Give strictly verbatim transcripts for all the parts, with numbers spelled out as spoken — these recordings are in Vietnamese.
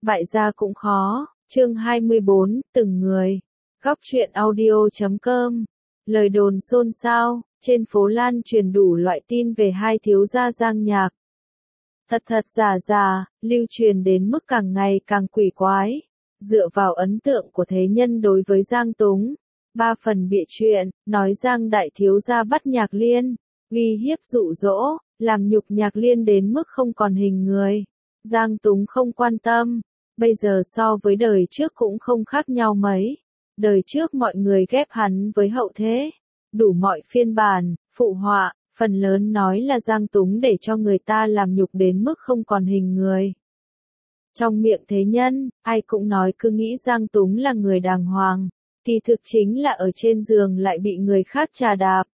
bại gia cũng khó. Chương hai mươi bốn, từng người. Góc truyện audio chấm com. Lời đồn xôn xao, trên phố lan truyền đủ loại tin về hai thiếu gia Giang Nhạc. Thật thật giả giả, lưu truyền đến mức càng ngày càng quỷ quái. Dựa vào ấn tượng của thế nhân đối với Giang Túng, ba phần bịa chuyện, nói Giang đại thiếu gia bắt Nhạc Liên, uy hiếp dụ dỗ, làm nhục Nhạc Liên đến mức không còn hình người. Giang Túng không quan tâm, bây giờ so với đời trước cũng không khác nhau mấy. Đời trước mọi người ghép hắn với hậu thế, đủ mọi phiên bản, phụ họa, phần lớn nói là Giang Túng để cho người ta làm nhục đến mức không còn hình người. Trong miệng thế nhân, ai cũng nói cứ nghĩ Giang Túng là người đàng hoàng, thì thực chính là ở trên giường lại bị người khác trà đạp.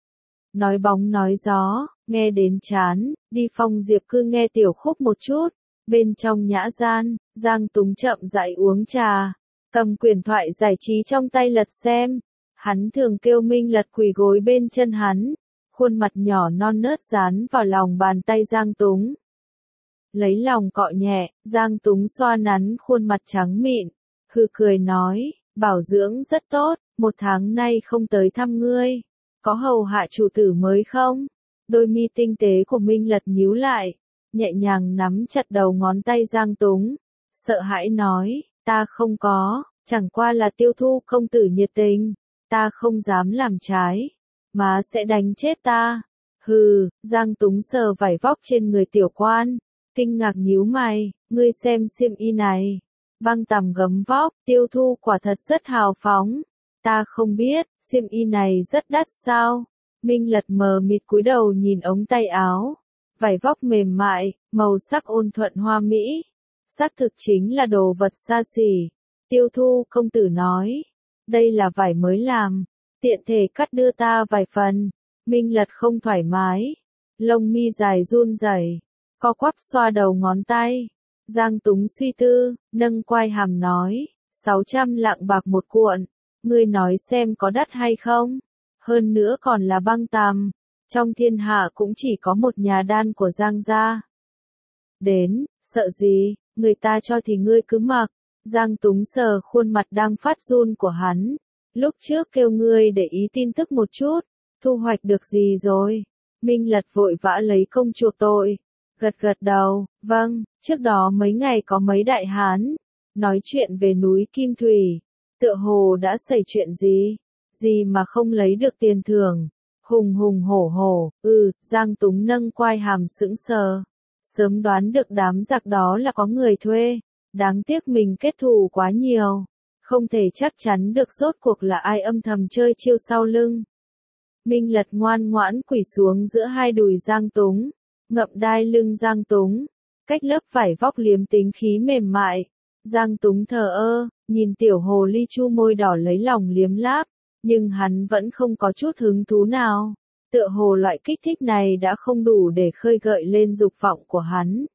Nói bóng nói gió, nghe đến chán, đi Phong Diệp cứ nghe tiểu khúc một chút. Bên trong nhã gian, Giang Túng chậm rãi uống trà, cầm quyển thoại giải trí trong tay lật xem. Hắn thường kêu Minh Lật quỳ gối bên chân hắn, khuôn mặt nhỏ non nớt dán vào lòng bàn tay Giang Túng. Lấy lòng cọ nhẹ, Giang Túng xoa nắn khuôn mặt trắng mịn, hừ cười nói, bảo dưỡng rất tốt, một tháng nay không tới thăm ngươi, có hầu hạ chủ tử mới không? Đôi mi tinh tế của Minh Lật nhíu lại, nhẹ nhàng nắm chặt đầu ngón tay Giang Túng, sợ hãi nói, ta không có, chẳng qua là Tiêu Thu công tử nhiệt tình, ta không dám làm trái, má sẽ đánh chết ta. Hừ, Giang Túng sờ vải vóc trên người tiểu quan, kinh ngạc nhíu mày, ngươi xem xiêm y này, băng tằm gấm vóc, Tiêu Thu quả thật rất hào phóng, ta không biết, xiêm y này rất đắt sao? Minh Lật mờ mịt cúi đầu nhìn ống tay áo, vải vóc mềm mại, màu sắc ôn thuận hoa mỹ, xác thực chính là đồ vật xa xỉ. Tiêu Thu công tử nói, đây là vải mới làm, tiện thể cắt đưa ta vài phần. Minh Lật không thoải mái, lông mi dài run rẩy, co quắp xoa đầu ngón tay. Giang Túng suy tư, nâng quai hàm nói, sáu trăm lạng bạc một cuộn, ngươi nói xem có đắt hay không? Hơn nữa còn là băng tằm, trong thiên hạ cũng chỉ có một nhà đan của Giang gia. Đến, sợ gì, người ta cho thì ngươi cứ mặc. Giang Túng sờ khuôn mặt đang phát run của hắn, lúc trước kêu ngươi để ý tin tức một chút, thu hoạch được gì rồi? Minh Lật vội vã lấy công chuộc tội, gật gật đầu, vâng, trước đó mấy ngày có mấy đại hán nói chuyện về núi Kim Thủy, tựa hồ đã xảy chuyện gì, gì mà không lấy được tiền thưởng. Hùng hùng hổ hổ, ừ, Giang Túng nâng quai hàm sững sờ, sớm đoán được đám giặc đó là có người thuê, đáng tiếc mình kết thù quá nhiều, không thể chắc chắn được rốt cuộc là ai âm thầm chơi chiêu sau lưng. Minh Lật ngoan ngoãn quỳ xuống giữa hai đùi Giang Túng, ngậm đai lưng Giang Túng, cách lớp vải vóc liếm tính khí mềm mại. Giang Túng thờ ơ, nhìn tiểu hồ ly chu môi đỏ lấy lòng liếm láp, nhưng hắn vẫn không có chút hứng thú nào. Tựa hồ loại kích thích này đã không đủ để khơi gợi lên dục vọng của hắn.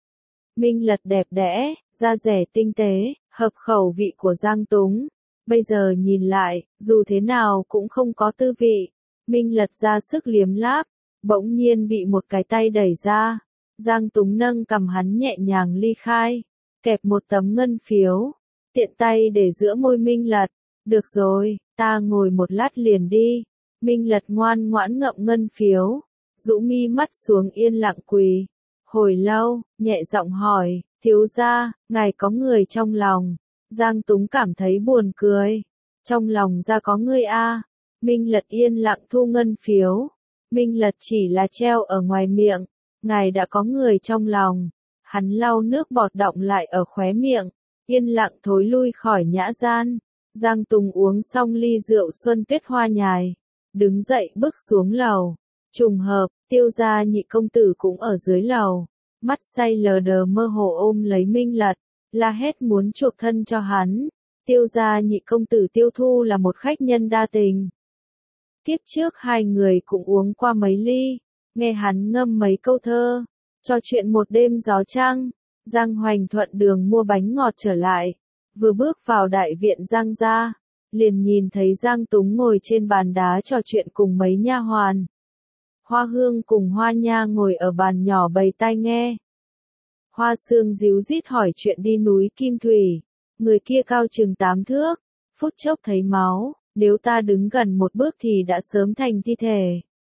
Minh Lật đẹp đẽ, da dẻ tinh tế, hợp khẩu vị của Giang Túng. Bây giờ nhìn lại, dù thế nào cũng không có tư vị. Minh Lật ra sức liếm láp, bỗng nhiên bị một cái tay đẩy ra. Giang Túng nâng cầm hắn nhẹ nhàng ly khai, kẹp một tấm ngân phiếu, tiện tay để giữa môi Minh Lật. Được rồi, ta ngồi một lát liền đi. Minh Lật ngoan ngoãn ngậm ngân phiếu, rũ mi mắt xuống yên lặng quỳ. Hồi lâu, nhẹ giọng hỏi, thiếu gia, ngài có người trong lòng. Giang Túng cảm thấy buồn cười. Trong lòng ra có người a. Minh Lật yên lặng thu ngân phiếu. Minh Lật chỉ là treo ở ngoài miệng. Ngài đã có người trong lòng. Hắn lau nước bọt đọng lại ở khóe miệng, yên lặng thối lui khỏi nhã gian. Giang Túng uống xong ly rượu xuân tuyết hoa nhài, đứng dậy bước xuống lầu. Trùng hợp, Tiêu gia nhị công tử cũng ở dưới lầu, mắt say lờ đờ mơ hồ ôm lấy Minh Lật, la hét muốn chuộc thân cho hắn. Tiêu gia nhị công tử Tiêu Thu là một khách nhân đa tình. Kiếp trước hai người cũng uống qua mấy ly, nghe hắn ngâm mấy câu thơ, trò chuyện một đêm gió trăng. Giang Hoành thuận đường mua bánh ngọt trở lại, vừa bước vào đại viện Giang gia, liền nhìn thấy Giang Túng ngồi trên bàn đá trò chuyện cùng mấy nha hoàn. Hoa Hương cùng Hoa Nha ngồi ở bàn nhỏ bày tai nghe. Hoa Sương díu dít hỏi chuyện đi núi Kim Thủy. Người kia cao chừng tám thước, phút chốc thấy máu, nếu ta đứng gần một bước thì đã sớm thành thi thể.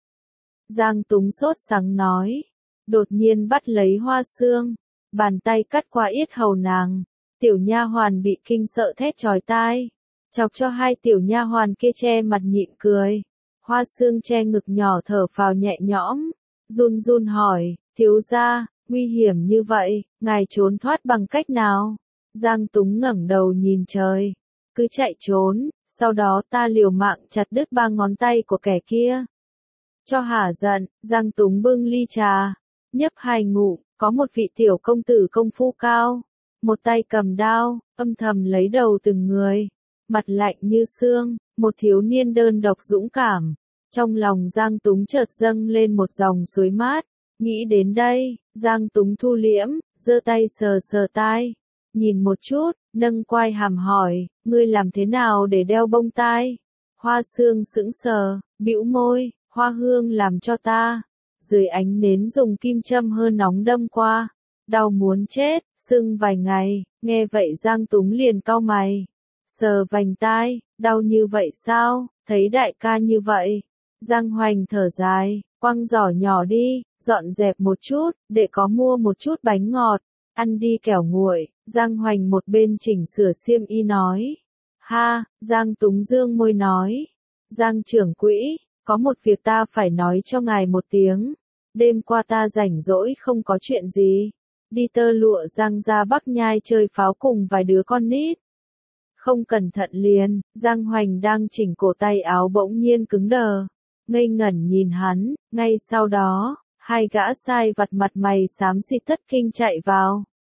Giang Túng sốt sắng nói, đột nhiên bắt lấy Hoa Sương, bàn tay cắt qua yết hầu nàng. Tiểu nha hoàn bị kinh sợ thét chói tai, chọc cho hai tiểu nha hoàn kia che mặt nhịn cười. Hoa Sương che ngực nhỏ thở phào nhẹ nhõm, run run hỏi, thiếu gia, nguy hiểm như vậy, ngài trốn thoát bằng cách nào? Giang Túng ngẩng đầu nhìn trời, cứ chạy trốn, sau đó ta liều mạng chặt đứt ba ngón tay của kẻ kia. Cho hả giận, Giang Túng bưng ly trà, nhấp hai ngụm, có một vị tiểu công tử công phu cao, một tay cầm đao, âm thầm lấy đầu từng người, mặt lạnh như xương, một thiếu niên đơn độc dũng cảm. Trong lòng Giang Túng chợt dâng lên một dòng suối mát, nghĩ đến đây, Giang Túng thu liễm, giơ tay sờ sờ tai, nhìn một chút, nâng quai hàm hỏi, ngươi làm thế nào để đeo bông tai? Hoa Sương sững sờ, bĩu môi, Hoa Hương làm cho ta. Dưới ánh nến dùng kim châm hơi nóng đâm qua, đau muốn chết, sưng vài ngày, nghe vậy Giang Túng liền cau mày. Sờ vành tai, đau như vậy sao, thấy đại ca như vậy. Giang Hoành thở dài, quăng giỏ nhỏ đi, dọn dẹp một chút, để có mua một chút bánh ngọt, ăn đi kẻo nguội. Giang Hoành một bên chỉnh sửa xiêm y nói. Ha, Giang Túng dương môi nói. Giang trưởng quỹ, có một việc ta phải nói cho ngài một tiếng. Đêm qua ta rảnh rỗi không có chuyện gì. Đi tơ lụa Giang ra Bắc Nhai chơi pháo cùng vài đứa con nít. Không cẩn thận liền, Giang Hoành đang chỉnh cổ tay áo bỗng nhiên cứng đờ. Ngây ngẩn nhìn hắn, ngay sau đó, hai gã sai vặt mặt mày xám xịt thất kinh chạy vào.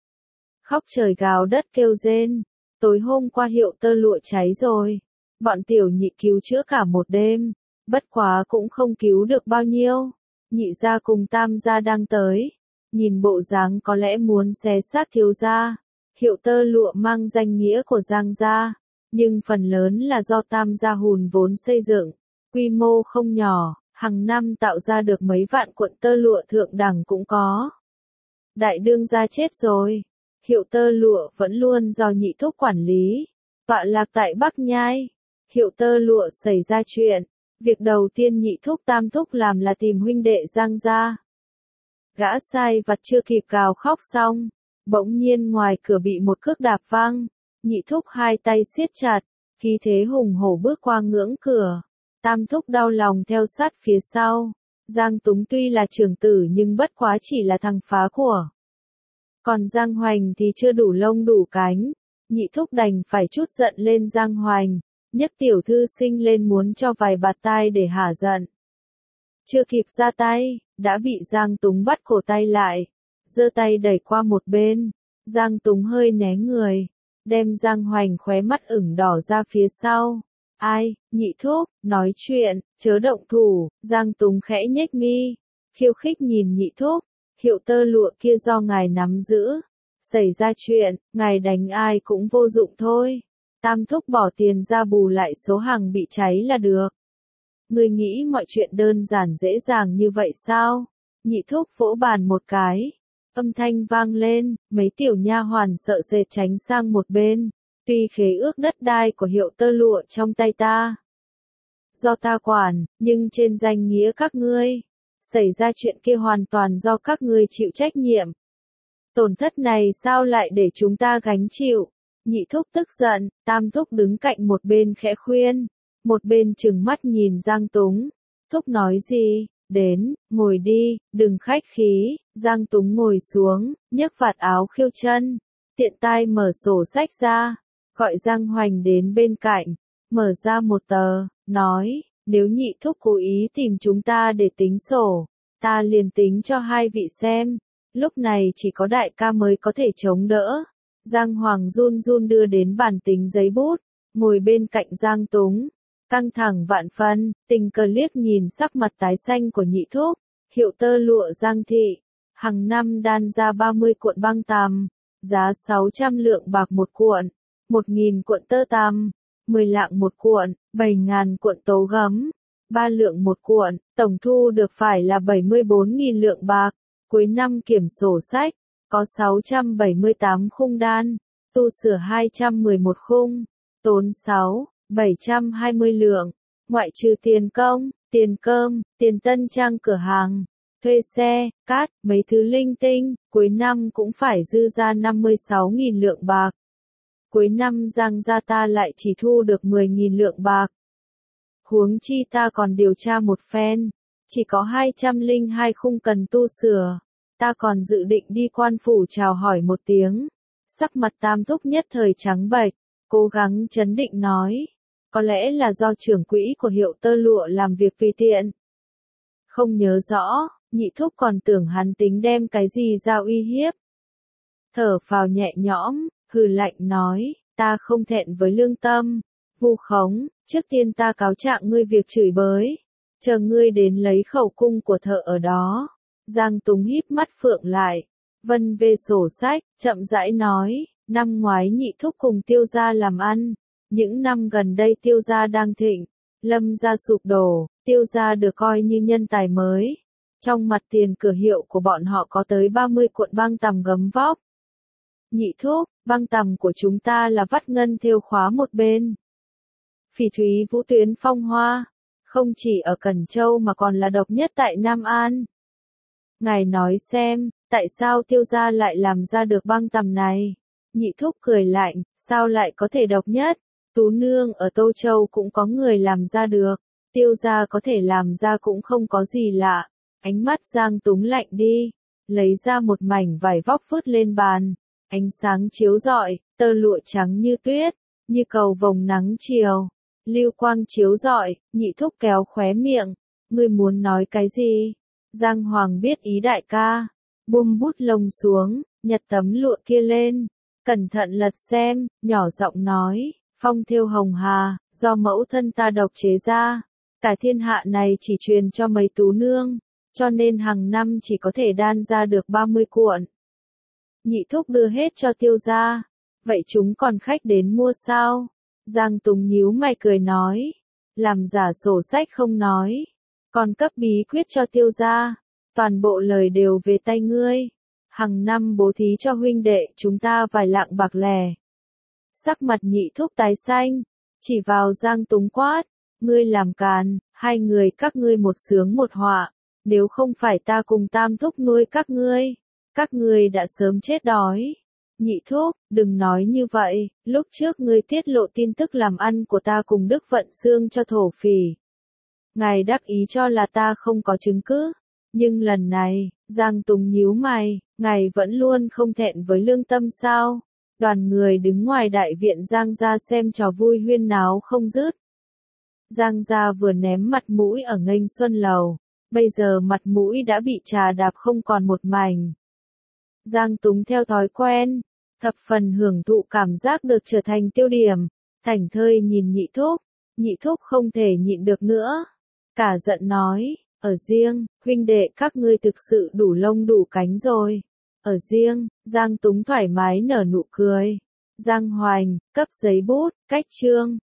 Khóc trời gào đất kêu rên, tối hôm qua hiệu tơ lụa cháy rồi. Bọn tiểu nhị cứu chữa cả một đêm, bất quá cũng không cứu được bao nhiêu. Nhị gia cùng tam gia đang tới, nhìn bộ dáng có lẽ muốn xé xác thiếu gia. Hiệu tơ lụa mang danh nghĩa của Giang gia, nhưng phần lớn là do tam gia hùn vốn xây dựng, quy mô không nhỏ, hàng năm tạo ra được mấy vạn cuộn tơ lụa thượng đẳng cũng có. Đại đương gia chết rồi, hiệu tơ lụa vẫn luôn do nhị thúc quản lý, tọa lạc tại Bắc Nhai. Hiệu tơ lụa xảy ra chuyện, việc đầu tiên nhị thúc tam thúc làm là tìm huynh đệ Giang gia. Gã sai vặt chưa kịp gào khóc xong, bỗng nhiên ngoài cửa bị một cước đạp văng, nhị thúc hai tay siết chặt, khí thế hùng hổ bước qua ngưỡng cửa, tam thúc đau lòng theo sát phía sau. Giang Túng tuy là trưởng tử nhưng bất quá chỉ là thằng phá của. Còn Giang Hoành thì chưa đủ lông đủ cánh, nhị thúc đành phải trút giận lên Giang Hoành, nhấc tiểu thư sinh lên muốn cho vài bạt tai để hả giận. Chưa kịp ra tay, đã bị Giang Túng bắt cổ tay lại, giơ tay đẩy qua một bên. Giang Túng hơi né người, đem Giang Hoành khóe mắt ửng đỏ ra phía sau. Ai, nhị thúc, nói chuyện, chớ động thủ. Giang Túng khẽ nhếch mi, khiêu khích nhìn nhị thúc, hiệu tơ lụa kia do ngài nắm giữ. Xảy ra chuyện, ngài đánh ai cũng vô dụng thôi. Tam thúc bỏ tiền ra bù lại số hàng bị cháy là được. Ngươi nghĩ mọi chuyện đơn giản dễ dàng như vậy sao? Nhị thúc vỗ bàn một cái, âm thanh vang lên, mấy tiểu nha hoàn sợ sệt tránh sang một bên. Tuy khế ước đất đai của hiệu tơ lụa trong tay ta, do ta quản, nhưng trên danh nghĩa các ngươi, xảy ra chuyện kia hoàn toàn do các ngươi chịu trách nhiệm. Tổn thất này sao lại để chúng ta gánh chịu? Nhị thúc tức giận, tam thúc đứng cạnh một bên khẽ khuyên, một bên trừng mắt nhìn Giang Túng. Thúc nói gì? Đến, ngồi đi, đừng khách khí. Giang Túng ngồi xuống, nhấc vạt áo khiêu chân, tiện tay mở sổ sách ra, gọi Giang Hoành đến bên cạnh, mở ra một tờ, nói, nếu nhị thúc cố ý tìm chúng ta để tính sổ, ta liền tính cho hai vị xem. Lúc này chỉ có đại ca mới có thể chống đỡ. Giang Hoàng run run đưa đến bàn tính giấy bút, ngồi bên cạnh Giang Túng, căng thẳng vạn phân, tình cờ liếc nhìn sắc mặt tái xanh của nhị thúc. Hiệu tơ lụa Giang thị, hàng năm đan ra ba mươi cuộn băng tằm, giá sáu trăm lượng bạc một cuộn, một nghìn cuộn tơ tằm, mười lạng một cuộn, bảy ngàn cuộn tố gấm, ba lượng một cuộn, tổng thu được phải là bảy mươi bốn nghìn lượng bạc. Cuối năm kiểm sổ sách, có sáu trăm bảy mươi tám khung đan, tu sửa hai trăm mười một khung, tốn sáu nghìn bảy trăm hai mươi lượng, ngoại trừ tiền công, tiền cơm, tiền tân trang cửa hàng, thuê xe, cát, mấy thứ linh tinh, cuối năm cũng phải dư ra năm mươi sáu nghìn lượng bạc. Cuối năm Giang gia ta lại chỉ thu được mười nghìn lượng bạc. Huống chi ta còn điều tra một phen, chỉ có hai trăm lẻ hai khung cần tu sửa. Ta còn dự định đi quan phủ chào hỏi một tiếng. Sắc mặt Tam Thúc nhất thời trắng bệch, cố gắng trấn định nói. Có lẽ là do trưởng quỹ của Hiệu Tơ Lụa làm việc tùy tiện. Không nhớ rõ, Nhị Thúc còn tưởng hắn tính đem cái gì ra uy hiếp. Thở phào nhẹ nhõm, hừ lạnh nói, ta không thẹn với lương tâm. Vu khống, trước tiên ta cáo trạng ngươi việc chửi bới. Chờ ngươi đến lấy khẩu cung của thợ ở đó. Giang Túng híp mắt phượng lại, vân về sổ sách, chậm rãi nói, năm ngoái Nhị Thúc cùng Tiêu gia làm ăn, những năm gần đây Tiêu gia đang thịnh, Lâm gia sụp đổ, Tiêu gia được coi như nhân tài mới. Trong mặt tiền cửa hiệu của bọn họ có tới ba mươi cuộn băng tằm gấm vóc. Nhị Thúc, băng tằm của chúng ta là vắt ngân thêu khóa một bên. Phỉ thúy vũ tuyến phong hoa, không chỉ ở Cẩn Châu mà còn là độc nhất tại Nam An. Ngài nói xem, tại sao Tiêu gia lại làm ra được băng tằm này? Nhị Thúc cười lạnh, sao lại có thể độc nhất? Tú nương ở Tô Châu cũng có người làm ra được, Tiêu gia có thể làm ra cũng không có gì lạ. Ánh mắt Giang Túng lạnh đi, lấy ra một mảnh vải vóc vứt lên bàn, ánh sáng chiếu rọi, tơ lụa trắng như tuyết, như cầu vồng nắng chiều, lưu quang chiếu rọi. Nhị Thúc kéo khóe miệng, ngươi muốn nói cái gì? Giang Hoàng biết ý đại ca, buông bút lông xuống, nhặt tấm lụa kia lên, cẩn thận lật xem, nhỏ giọng nói, phong thêu hồng hà, do mẫu thân ta độc chế ra, cả thiên hạ này chỉ truyền cho mấy tú nương, cho nên hàng năm chỉ có thể đan ra được ba mươi cuộn. Nhị Thúc đưa hết cho Tiêu gia, vậy chúng còn khách đến mua sao? Giang Tùng nhíu mày cười nói, làm giả sổ sách không nói, còn cấp bí quyết cho Tiêu gia, toàn bộ lời đều về tay ngươi. Hàng năm bố thí cho huynh đệ chúng ta vài lạng bạc lẻ. Sắc mặt Nhị Thúc tái xanh, chỉ vào Giang Túng quát, ngươi làm càn, hai người các ngươi một sướng một họa, nếu không phải ta cùng Tam Thúc nuôi các ngươi, các ngươi đã sớm chết đói. Nhị Thúc, đừng nói như vậy, lúc trước ngươi tiết lộ tin tức làm ăn của ta cùng Đức Vận Xương cho thổ phỉ. Ngài đắc ý cho là ta không có chứng cứ, nhưng lần này, Giang Tùng nhíu mày, ngài vẫn luôn không thẹn với lương tâm sao? Đoàn người đứng ngoài đại viện Giang gia xem trò vui huyên náo không dứt. Giang gia vừa ném mặt mũi ở Nghênh Xuân Lầu, bây giờ mặt mũi đã bị trà đạp không còn một mảnh. Giang Túng theo thói quen, thập phần hưởng thụ cảm giác được trở thành tiêu điểm, thảnh thơi nhìn Nhị Thúc, Nhị Thúc không thể nhịn được nữa, cả giận nói, ở riêng, huynh đệ các ngươi thực sự đủ lông đủ cánh rồi. Ở riêng, Giang Túng thoải mái nở nụ cười. Giang Hoành, cấp giấy bút, cách chương.